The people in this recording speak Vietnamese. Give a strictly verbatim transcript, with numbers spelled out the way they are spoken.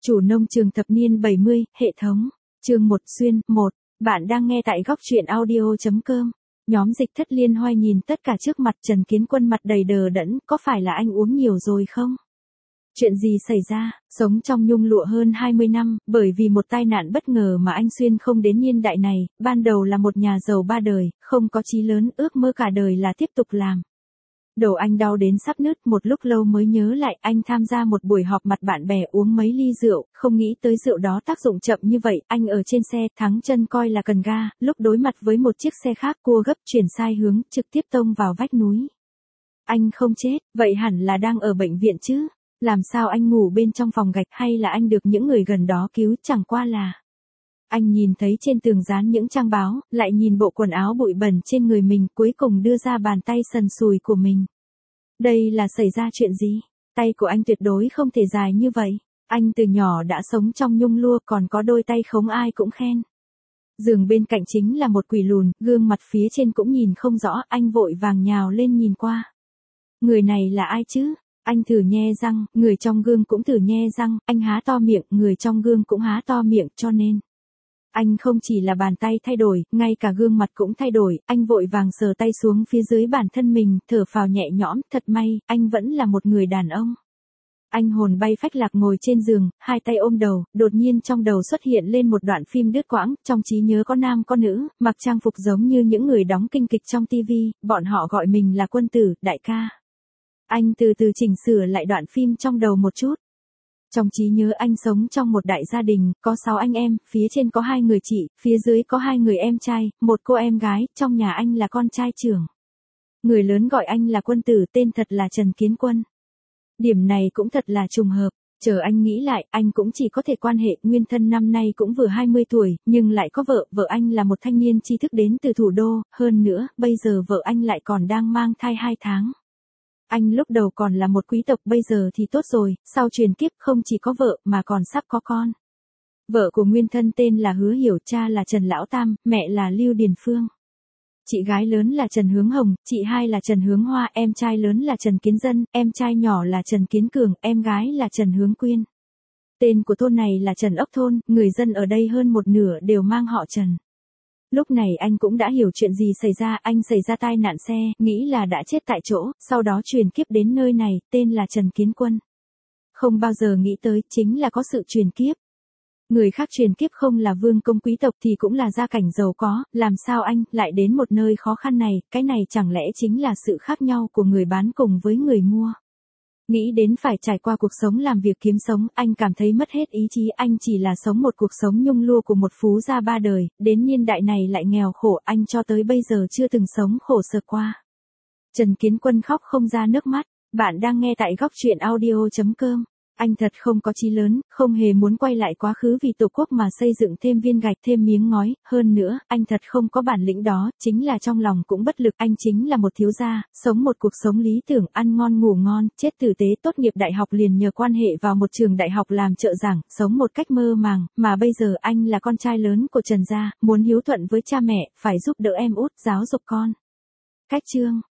Chủ nông trường thập niên bảy mươi, hệ thống. Chương một xuyên, một. Bạn đang nghe tại góc truyện audio chấm com. Nhóm Dịch Thất Liên Hoai nhìn tất cả trước mặt Trần Kiến Quân mặt đầy đờ đẫn, có phải là anh uống nhiều rồi không? Chuyện gì xảy ra? Sống trong nhung lụa hơn hai mươi năm, bởi vì một tai nạn bất ngờ mà anh xuyên không đến niên đại này, ban đầu là một nhà giàu ba đời, không có chí lớn, ước mơ cả đời là tiếp tục làm. Đầu anh đau đến sắp nứt, một lúc lâu mới nhớ lại anh tham gia một buổi họp mặt bạn bè uống mấy ly rượu, không nghĩ tới rượu đó tác dụng chậm như vậy, anh ở trên xe thắng chân coi là cần ga, lúc đối mặt với một chiếc xe khác cua gấp chuyển sai hướng, trực tiếp tông vào vách núi. Anh không chết, vậy hẳn là đang ở bệnh viện chứ, làm sao anh ngủ bên trong phòng gạch hay là anh được những người gần đó cứu, chẳng qua là... Anh nhìn thấy trên tường dán những trang báo, lại nhìn bộ quần áo bụi bẩn trên người mình, cuối cùng đưa ra bàn tay sần sùi của mình. Đây là xảy ra chuyện gì? Tay của anh tuyệt đối không thể dài như vậy. Anh từ nhỏ đã sống trong nhung lụa, còn có đôi tay không ai cũng khen. Giường bên cạnh chính là một quỷ lùn, gương mặt phía trên cũng nhìn không rõ, anh vội vàng nhào lên nhìn qua. Người này là ai chứ? Anh thử nhe răng, người trong gương cũng thử nhe răng, anh há to miệng, người trong gương cũng há to miệng, cho nên... Anh không chỉ là bàn tay thay đổi, ngay cả gương mặt cũng thay đổi, anh vội vàng sờ tay xuống phía dưới bản thân mình, thở phào nhẹ nhõm, thật may, anh vẫn là một người đàn ông. Anh hồn bay phách lạc ngồi trên giường, hai tay ôm đầu, đột nhiên trong đầu xuất hiện lên một đoạn phim đứt quãng, trong trí nhớ có nam có nữ, mặc trang phục giống như những người đóng kinh kịch trong tivi, bọn họ gọi mình là quân tử, đại ca. Anh từ từ chỉnh sửa lại đoạn phim trong đầu một chút. Trong trí nhớ anh sống trong một đại gia đình, có sáu anh em, phía trên có hai người chị, phía dưới có hai người em trai, một cô em gái, trong nhà anh là con trai trưởng. Người lớn gọi anh là quân tử, tên thật là Trần Kiến Quân. Điểm này cũng thật là trùng hợp, chờ anh nghĩ lại, anh cũng chỉ có thể quan hệ, nguyên thân năm nay cũng vừa hai mươi tuổi, nhưng lại có vợ, vợ anh là một thanh niên tri thức đến từ thủ đô, hơn nữa, bây giờ vợ anh lại còn đang mang thai hai tháng. Anh lúc đầu còn là một quý tộc, bây giờ thì tốt rồi, sau truyền kiếp không chỉ có vợ mà còn sắp có con. Vợ của nguyên thân tên là Hứa Hiểu, cha là Trần Lão Tam, mẹ là Lưu Điền Phương. Chị gái lớn là Trần Hướng Hồng, chị hai là Trần Hướng Hoa, em trai lớn là Trần Kiến Dân, em trai nhỏ là Trần Kiến Cường, em gái là Trần Hướng Quyên. Tên của thôn này là Trần Ốc Thôn, người dân ở đây hơn một nửa đều mang họ Trần. Lúc này anh cũng đã hiểu chuyện gì xảy ra, anh xảy ra tai nạn xe, nghĩ là đã chết tại chỗ, sau đó truyền kiếp đến nơi này, tên là Trần Kiến Quân. Không bao giờ nghĩ tới, chính là có sự truyền kiếp. Người khác truyền kiếp không là vương công quý tộc thì cũng là gia cảnh giàu có, làm sao anh lại đến một nơi khó khăn này, cái này chẳng lẽ chính là sự khác nhau của người bán cùng với người mua. Nghĩ đến phải trải qua cuộc sống làm việc kiếm sống, anh cảm thấy mất hết ý chí, anh chỉ là sống một cuộc sống nhung lụa của một phú gia ba đời, đến niên đại này lại nghèo khổ, anh cho tới bây giờ chưa từng sống khổ sở qua. Trần Kiến Quân khóc không ra nước mắt, bạn đang nghe tại góc truyện audio chấm com. Anh thật không có chí lớn, không hề muốn quay lại quá khứ vì tổ quốc mà xây dựng thêm viên gạch thêm miếng ngói, hơn nữa, anh thật không có bản lĩnh đó, chính là trong lòng cũng bất lực, anh chính là một thiếu gia, sống một cuộc sống lý tưởng, ăn ngon ngủ ngon, chết tử tế, tốt nghiệp đại học liền nhờ quan hệ vào một trường đại học làm trợ giảng, sống một cách mơ màng, mà bây giờ anh là con trai lớn của Trần gia, muốn hiếu thuận với cha mẹ, phải giúp đỡ em út, giáo dục con. Cách chương